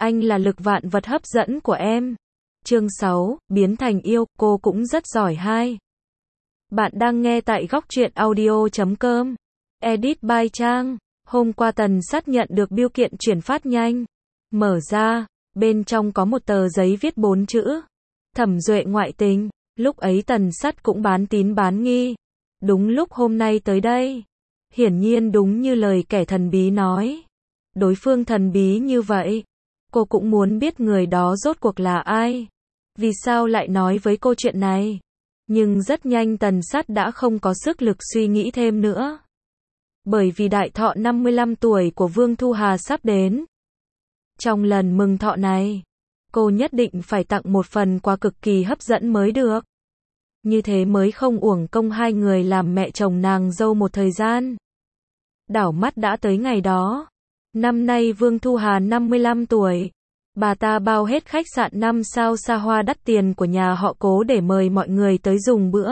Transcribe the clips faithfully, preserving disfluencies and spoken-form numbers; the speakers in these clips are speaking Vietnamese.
Anh là lực vạn vật hấp dẫn của em. Chương sáu, biến thành yêu, cô cũng rất giỏi hai. Bạn đang nghe tại góc truyện audio chấm com. Edit by Trang. Hôm qua Tần Sắt nhận được bưu kiện chuyển phát nhanh. Mở ra, bên trong có một tờ giấy viết bốn chữ. Thẩm Duệ ngoại tình. Lúc ấy Tần Sắt cũng bán tín bán nghi. Đúng lúc hôm nay tới đây. Hiển nhiên đúng như lời kẻ thần bí nói. Đối phương thần bí như vậy. Cô cũng muốn biết người đó rốt cuộc là ai. Vì sao lại nói với cô chuyện này? Nhưng rất nhanh Tần Sắt đã không có sức lực suy nghĩ thêm nữa. Bởi vì đại thọ năm mươi lăm tuổi của Vương Thu Hà sắp đến. Trong lần mừng thọ này, cô nhất định phải tặng một phần quà cực kỳ hấp dẫn mới được. Như thế mới không uổng công hai người làm mẹ chồng nàng dâu một thời gian. Đảo mắt đã tới ngày đó. Năm nay Vương Thu Hà năm mươi lăm tuổi. Bà ta bao hết khách sạn năm sao xa hoa đắt tiền của nhà họ Cố để mời mọi người tới dùng bữa.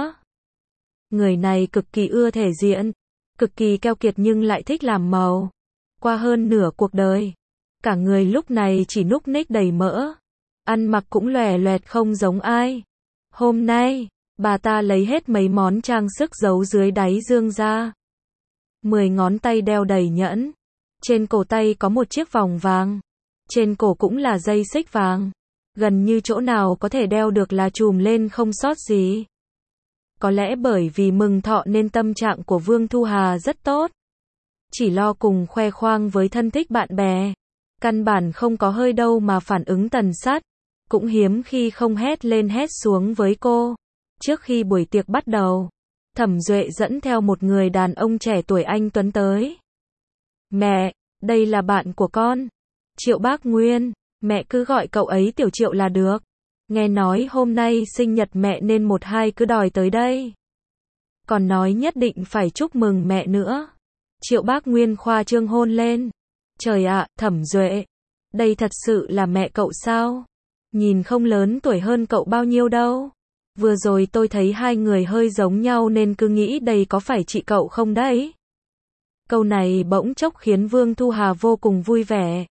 Người này cực kỳ ưa thể diện, cực kỳ keo kiệt nhưng lại thích làm màu. Qua hơn nửa cuộc đời, cả người lúc này chỉ núc ních đầy mỡ. Ăn mặc cũng lòe loẹt không giống ai. Hôm nay, bà ta lấy hết mấy món trang sức giấu dưới đáy dương ra. Mười ngón tay đeo đầy nhẫn. Trên cổ tay có một chiếc vòng vàng. Trên cổ cũng là dây xích vàng. Gần như chỗ nào có thể đeo được là chùm lên không sót gì. Có lẽ bởi vì mừng thọ nên tâm trạng của Vương Thu Hà rất tốt. Chỉ lo cùng khoe khoang với thân thích bạn bè. Căn bản không có hơi đâu mà phản ứng Tần Sắt. Cũng hiếm khi không hét lên hét xuống với cô. Trước khi buổi tiệc bắt đầu, Thẩm Duệ dẫn theo một người đàn ông trẻ tuổi anh tuấn tới. Mẹ, đây là bạn của con. Triệu Bác Nguyên, mẹ cứ gọi cậu ấy Tiểu Triệu là được. Nghe nói hôm nay sinh nhật mẹ nên một hai cứ đòi tới đây. Còn nói nhất định phải chúc mừng mẹ nữa. Triệu Bác Nguyên khoa trương hôn lên. Trời ạ, Thẩm Duệ, đây thật sự là mẹ cậu sao? Nhìn không lớn tuổi hơn cậu bao nhiêu đâu. Vừa rồi tôi thấy hai người hơi giống nhau nên cứ nghĩ đây có phải chị cậu không đấy? Câu này bỗng chốc khiến Vương Thu Hà vô cùng vui vẻ.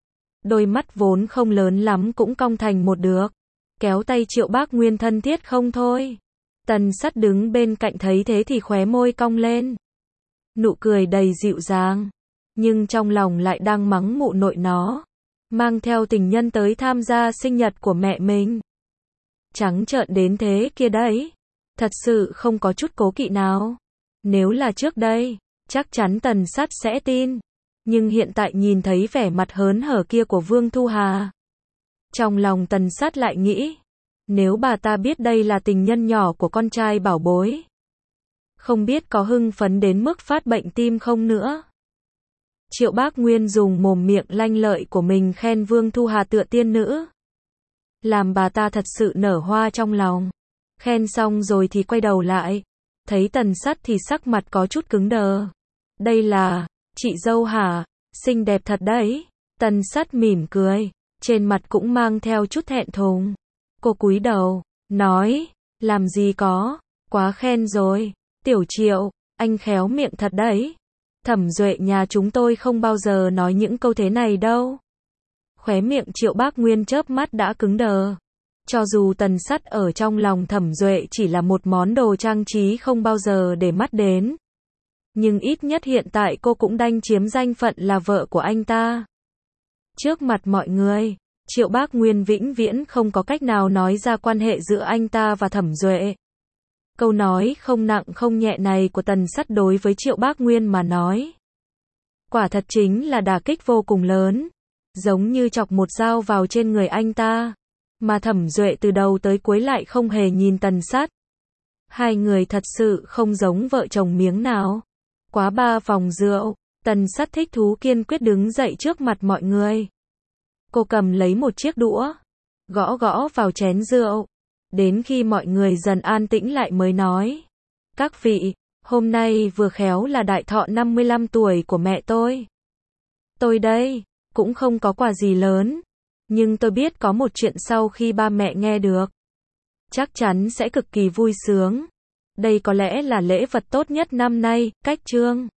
Đôi mắt vốn không lớn lắm cũng cong thành một được. Kéo tay Triệu Bác Nguyên thân thiết không thôi. Tần Sắt đứng bên cạnh thấy thế thì khóe môi cong lên. Nụ cười đầy dịu dàng. Nhưng trong lòng lại đang mắng mụ nội nó. Mang theo tình nhân tới tham gia sinh nhật của mẹ mình. Trắng trợn đến thế kia đấy. Thật sự không có chút cố kỵ nào. Nếu là trước đây, chắc chắn Tần Sắt sẽ tin. Nhưng hiện tại nhìn thấy vẻ mặt hớn hở kia của Vương Thu Hà. Trong lòng Tần Sắt lại nghĩ. Nếu bà ta biết đây là tình nhân nhỏ của con trai bảo bối. Không biết có hưng phấn đến mức phát bệnh tim không nữa. Triệu Bác Nguyên dùng mồm miệng lanh lợi của mình khen Vương Thu Hà tựa tiên nữ. Làm bà ta thật sự nở hoa trong lòng. Khen xong rồi thì quay đầu lại. Thấy Tần Sắt thì sắc mặt có chút cứng đờ. Đây là, chị dâu hả? Xinh đẹp thật đấy. Tần Sắt mỉm cười. Trên mặt cũng mang theo chút thẹn thùng. Cô cúi đầu, nói, làm gì có, quá khen rồi. Tiểu Triệu, anh khéo miệng thật đấy. Thẩm Duệ nhà chúng tôi không bao giờ nói những câu thế này đâu. Khóe miệng Triệu Bác Nguyên chớp mắt đã cứng đờ. Cho dù Tần Sắt ở trong lòng Thẩm Duệ chỉ là một món đồ trang trí không bao giờ để mắt đến. Nhưng ít nhất hiện tại cô cũng đành chiếm danh phận là vợ của anh ta. Trước mặt mọi người, Triệu Bác Nguyên vĩnh viễn không có cách nào nói ra quan hệ giữa anh ta và Thẩm Duệ. Câu nói không nặng không nhẹ này của Tần Sắt đối với Triệu Bác Nguyên mà nói. Quả thật chính là đả kích vô cùng lớn. Giống như chọc một dao vào trên người anh ta. Mà Thẩm Duệ từ đầu tới cuối lại không hề nhìn Tần Sắt. Hai người thật sự không giống vợ chồng miếng nào. Quá ba vòng rượu, Tần Sắt thích thú kiên quyết đứng dậy trước mặt mọi người. Cô cầm lấy một chiếc đũa, gõ gõ vào chén rượu. Đến khi mọi người dần an tĩnh lại mới nói. Các vị, hôm nay vừa khéo là đại thọ năm mươi lăm tuổi của mẹ tôi. Tôi đây, cũng không có quà gì lớn. Nhưng tôi biết có một chuyện sau khi ba mẹ nghe được. Chắc chắn sẽ cực kỳ vui sướng. Đây có lẽ là lễ vật tốt nhất năm nay, cách Trương.